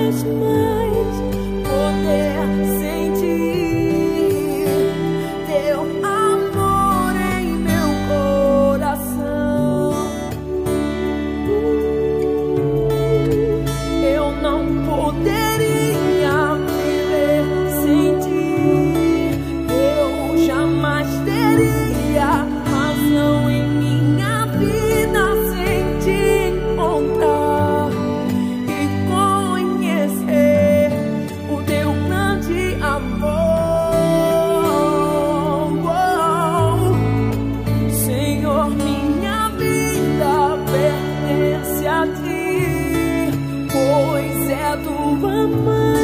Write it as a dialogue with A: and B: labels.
A: mais poder sentir teu amor em meu coração. Eu não poderia viver sem ti. Eu jamais teria razão em minha vida sem te encontrar e conhecer o teu grande amor. Senhor, minha vida pertence a ti, pois é tua mão.